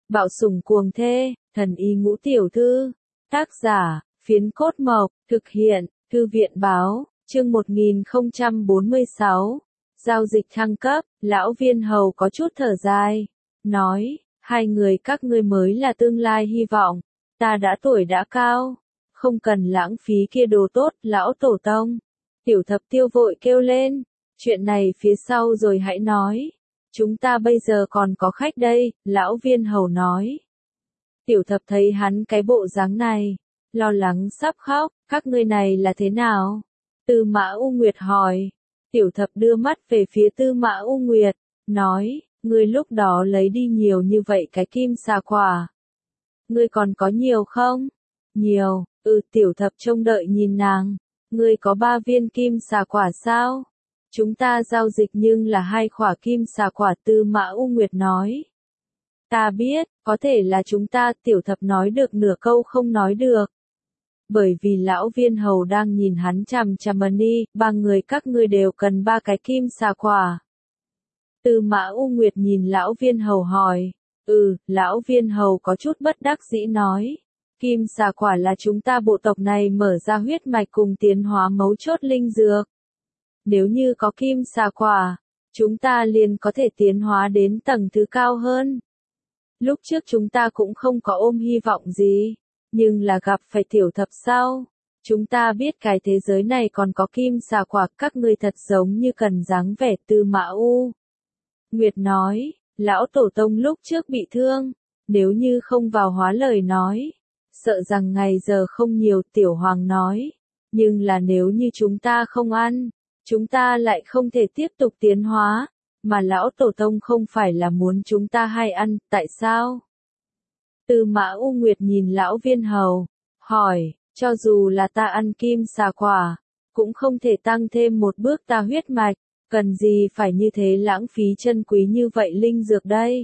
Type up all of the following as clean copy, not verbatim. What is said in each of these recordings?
Bạo sủng cuồng thê, thần y ngũ tiểu thư. Tác giả, Phiến Cốt Mộc, thực hiện, Thư viện báo, chương 1046. Giao dịch thăng cấp, lão Viên Hầu có chút thở dài. Nói, hai người các ngươi mới là tương lai hy vọng. Ta đã tuổi đã cao. Không cần lãng phí kia đồ tốt, lão tổ tông. Tiểu Thập Tiêu vội kêu lên. Chuyện này phía sau rồi hãy nói. Chúng ta bây giờ còn có khách đây, lão Viên Hầu nói. Tiểu Thập thấy hắn cái bộ dáng này, lo lắng sắp khóc, các ngươi này là thế nào? Tư Mã U Nguyệt hỏi. Tiểu Thập đưa mắt về phía Tư Mã U Nguyệt, nói, ngươi lúc đó lấy đi nhiều như vậy cái kim xà quả. Ngươi còn có nhiều không? Nhiều, Tiểu Thập trông đợi nhìn nàng. Ngươi có 3 viên kim xà quả sao? Chúng ta giao dịch nhưng là 2 quả kim xà quả, Tư Mã U Nguyệt nói. Ta biết, có thể là chúng ta, Tiểu Thập nói được nửa câu không nói được. Bởi vì lão Viên Hầu đang nhìn hắn chằm chằm đi, 3 người các ngươi đều cần 3 cái kim xà quả. Tư Mã U Nguyệt nhìn lão Viên Hầu hỏi. Lão Viên Hầu có chút bất đắc dĩ nói. Kim xà quả là chúng ta bộ tộc này mở ra huyết mạch cùng tiến hóa mấu chốt linh dược. Nếu như có kim xà quả, chúng ta liền có thể tiến hóa đến tầng thứ cao hơn. Lúc trước chúng ta cũng không có ôm hy vọng gì, nhưng là gặp phải Tiểu Thập sau. Chúng ta biết cái thế giới này còn có kim xà quả, các ngươi thật giống như cần dáng vẻ. Tư Mã U Nguyệt nói, lão tổ tông lúc trước bị thương, nếu như không vào hóa lời nói, sợ rằng ngày giờ không nhiều. Tiểu Hoàng nói, nhưng là nếu như chúng ta không ăn, chúng ta lại không thể tiếp tục tiến hóa, mà lão tổ tông không phải là muốn chúng ta hay ăn, tại sao? Tư Mã U Nguyệt nhìn lão Viên Hầu, hỏi, cho dù là ta ăn kim xà quả, cũng không thể tăng thêm một bước ta huyết mạch, cần gì phải như thế lãng phí chân quý như vậy linh dược đây?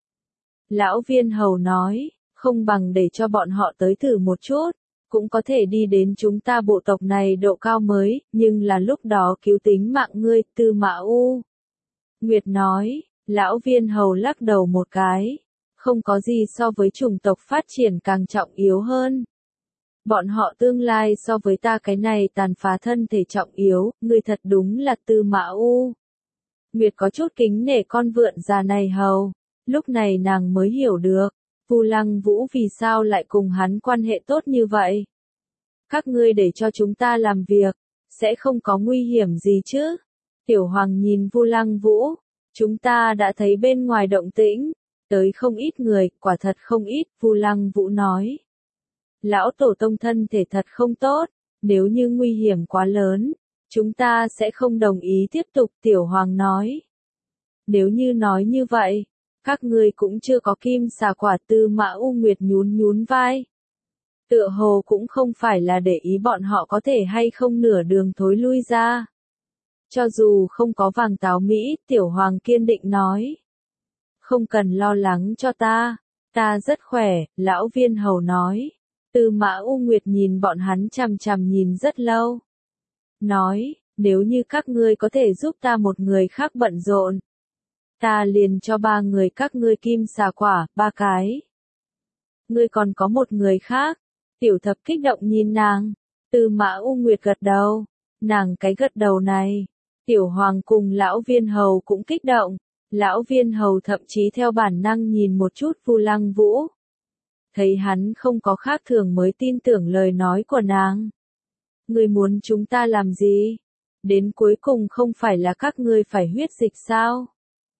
Lão Viên Hầu nói, không bằng để cho bọn họ tới thử một chút, cũng có thể đi đến chúng ta bộ tộc này độ cao mới, nhưng là lúc đó cứu tính mạng ngươi. Tư Mã U Nguyệt nói, lão Viên Hầu lắc đầu một cái, không có gì so với chủng tộc phát triển càng trọng yếu hơn. Bọn họ tương lai so với ta cái này tàn phá thân thể trọng yếu, ngươi thật đúng là. Tư Mã U Nguyệt có chút kính nể con vượn già này hầu, lúc này nàng mới hiểu được, Vu Lăng Vũ vì sao lại cùng hắn quan hệ tốt như vậy. Các ngươi để cho chúng ta làm việc, sẽ không có nguy hiểm gì chứ? Tiểu Hoàng nhìn Vu Lăng Vũ, chúng ta đã thấy bên ngoài động tĩnh, tới không ít người, quả thật không ít. Vu Lăng Vũ nói, lão tổ tông thân thể thật không tốt, nếu như nguy hiểm quá lớn, chúng ta sẽ không đồng ý tiếp tục. Tiểu Hoàng nói, nếu như nói như vậy, các ngươi cũng chưa có kim xà quả. Tư Mã U Nguyệt nhún nhún vai. Tựa hồ cũng không phải là để ý bọn họ có thể hay không nửa đường thối lui ra. Cho dù không có vàng táo Mỹ, Tiểu Hoàng kiên định nói. Không cần lo lắng cho ta rất khỏe, lão Viên Hầu nói. Tư Mã U Nguyệt nhìn bọn hắn chằm chằm nhìn rất lâu. Nói, nếu như các ngươi có thể giúp ta một người khác bận rộn, ta liền cho 3 người các ngươi kim xà quả, 3 cái. Ngươi còn có một người khác. Tiểu Thập kích động nhìn nàng. Tư Mã U Nguyệt gật đầu. Nàng cái gật đầu này, Tiểu Hoàng cùng lão Viên Hầu cũng kích động. Lão Viên Hầu thậm chí theo bản năng nhìn một chút Vu Lăng Vũ. Thấy hắn không có khác thường mới tin tưởng lời nói của nàng. Ngươi muốn chúng ta làm gì? Đến cuối cùng không phải là các ngươi phải huyết dịch sao?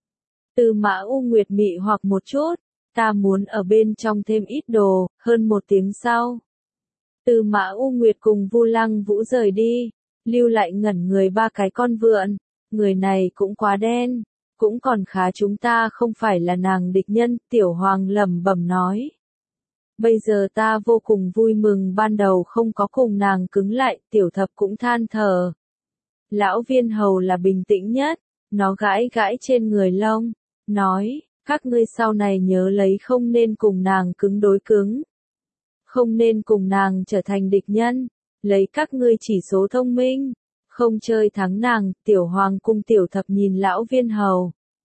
Tư Mã U Nguyệt mị hoặc một chút, ta muốn ở bên trong thêm ít đồ. Hơn 1 tiếng sau, Tư Mã U Nguyệt cùng Vu Lăng Vũ rời đi, lưu lại ngẩn người 3 cái con vượn. Người này cũng quá đen, cũng còn khá, chúng ta không phải là nàng địch nhân. Tiểu Hoàng lẩm bẩm nói. Bây giờ ta vô cùng vui mừng ban đầu không có cùng nàng cứng lại. Tiểu Thập cũng than thở. Lão Viên Hầu là bình tĩnh nhất, nó gãi gãi trên người lông, nói, các ngươi sau này nhớ lấy không nên cùng nàng cứng đối cứng. Không nên cùng nàng trở thành địch nhân, lấy các ngươi chỉ số thông minh, không chơi thắng nàng. Tiểu Hoàng cùng Tiểu Thập nhìn lão Viên Hầu.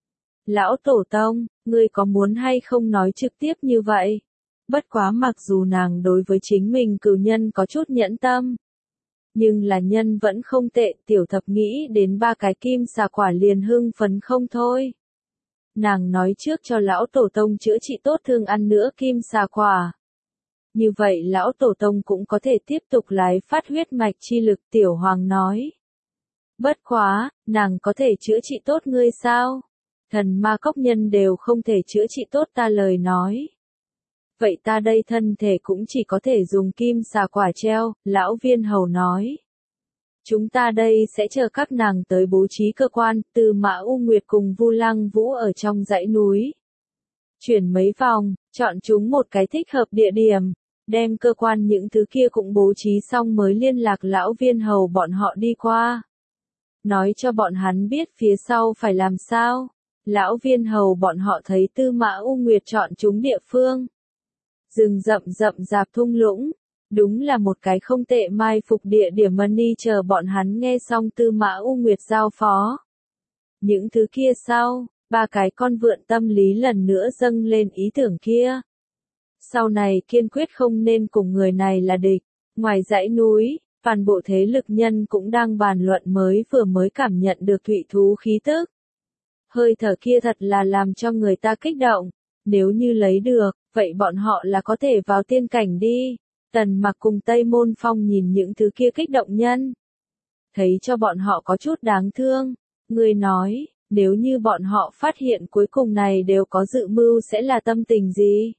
Lão tổ tông, ngươi có muốn hay không nói trực tiếp như vậy? Bất quá mặc dù nàng đối với chính mình cửu nhân có chút nhẫn tâm. Nhưng là nhân vẫn không tệ, tiểu thập nghĩ đến ba cái kim xà quả liền hưng phấn không thôi. Nàng nói trước cho lão tổ tông chữa trị tốt thương ăn nữa kim xà quả. Như vậy lão tổ tông cũng có thể tiếp tục lái phát huyết mạch chi lực, tiểu hoàng nói. Bất quá, nàng có thể chữa trị tốt ngươi sao? Thần ma cốc nhân đều không thể chữa trị tốt ta lời nói. Vậy ta đây thân thể cũng chỉ có thể dùng kim xà quả treo, lão viên hầu nói. Chúng ta đây sẽ chờ các nàng tới bố trí cơ quan, Tư Mã U Nguyệt cùng Vu Lăng Vũ ở trong dãy núi. Chuyển mấy vòng, chọn chúng một cái thích hợp địa điểm, đem cơ quan những thứ kia cũng bố trí xong mới liên lạc lão viên hầu bọn họ đi qua. Nói cho bọn hắn biết phía sau phải làm sao. Lão viên hầu bọn họ thấy Tư Mã U Nguyệt chọn chúng địa phương. Rừng rậm rậm rạp thung lũng, đúng là một cái không tệ mai phục địa điểm Mani chờ bọn hắn nghe xong Tư Mã U Nguyệt giao phó. Những thứ kia sau, ba cái con vượn tâm lý lần nữa dâng lên ý tưởng kia. Sau này kiên quyết không nên cùng người này là địch. Ngoài dãy núi, toàn bộ thế lực nhân cũng đang bàn luận mới cảm nhận được thủy thú khí tức. Hơi thở kia thật là làm cho người ta kích động. Nếu như lấy được, vậy bọn họ là có thể vào tiên cảnh đi. Tần Mặc cùng Tây Môn Phong nhìn những thứ kia kích động nhân. Thấy cho bọn họ có chút đáng thương. Người nói, nếu như bọn họ phát hiện cuối cùng này đều có dự mưu sẽ là tâm tình gì?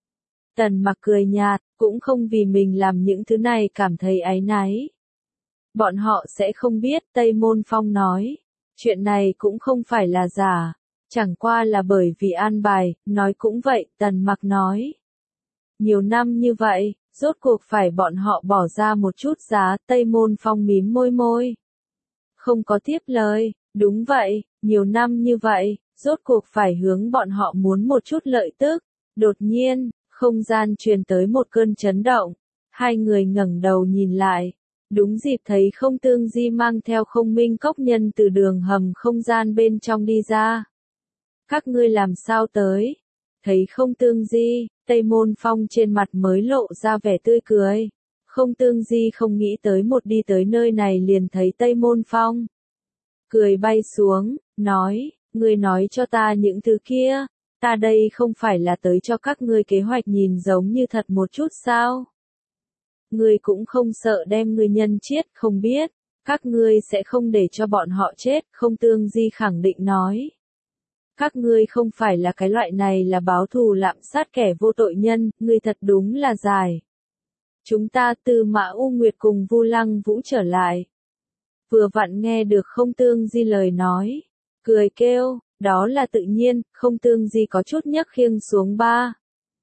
Tần Mặc cười nhạt, cũng không vì mình làm những thứ này cảm thấy áy náy. Bọn họ sẽ không biết, Tây Môn Phong nói. Chuyện này cũng không phải là giả. Chẳng qua là bởi vì an bài, nói cũng vậy, Tần Mặc nói. Nhiều năm như vậy, rốt cuộc phải bọn họ bỏ ra một chút giá, Tây Môn Phong mím môi môi. Không có tiếp lời, đúng vậy, nhiều năm như vậy, rốt cuộc phải hướng bọn họ muốn một chút lợi tức. Đột nhiên, không gian truyền tới một cơn chấn động. Hai người ngẩng đầu nhìn lại. Đúng dịp thấy Không Tương Di mang theo Không Minh Cốc nhân từ đường hầm không gian bên trong đi ra. Các ngươi làm sao tới? Thấy Không Tương Di, Tây Môn Phong trên mặt mới lộ ra vẻ tươi cười. Không Tương Di không nghĩ tới một đi tới nơi này liền thấy Tây Môn Phong. Cười bay xuống, nói, ngươi nói cho ta những thứ kia, ta đây không phải là tới cho các ngươi kế hoạch nhìn giống như thật một chút sao? Ngươi cũng không sợ đem ngươi nhân chết, không biết, các ngươi sẽ không để cho bọn họ chết, Không Tương Di khẳng định nói. Các ngươi không phải là cái loại này là báo thù lạm sát kẻ vô tội nhân, ngươi thật đúng là dài. Chúng ta Tư Mã U Nguyệt cùng Vu Lăng Vũ trở lại. Vừa vặn nghe được Không Tương Di lời nói. Cười kêu, đó là tự nhiên, Không Tương Di có chút nhấc khiêng xuống ba.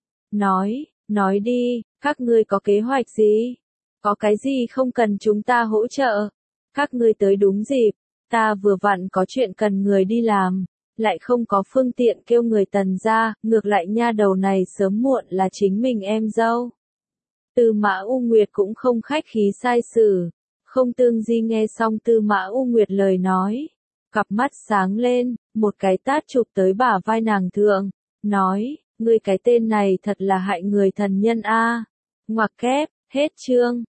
Nói đi, các ngươi có kế hoạch gì? Có cái gì không cần chúng ta hỗ trợ? Các ngươi tới đúng dịp, ta vừa vặn có chuyện cần người đi làm. Lại không có phương tiện kêu người Tần ra, ngược lại nha đầu này sớm muộn là chính mình em dâu. Tư Mã U Nguyệt cũng không khách khí sai xử. Không Tương Di nghe xong Tư Mã U Nguyệt lời nói. Cặp mắt sáng lên, một cái tát chụp tới bả vai nàng thượng. Nói, ngươi cái tên này thật là hại người thần nhân a. Ngoặc kép, hết chương.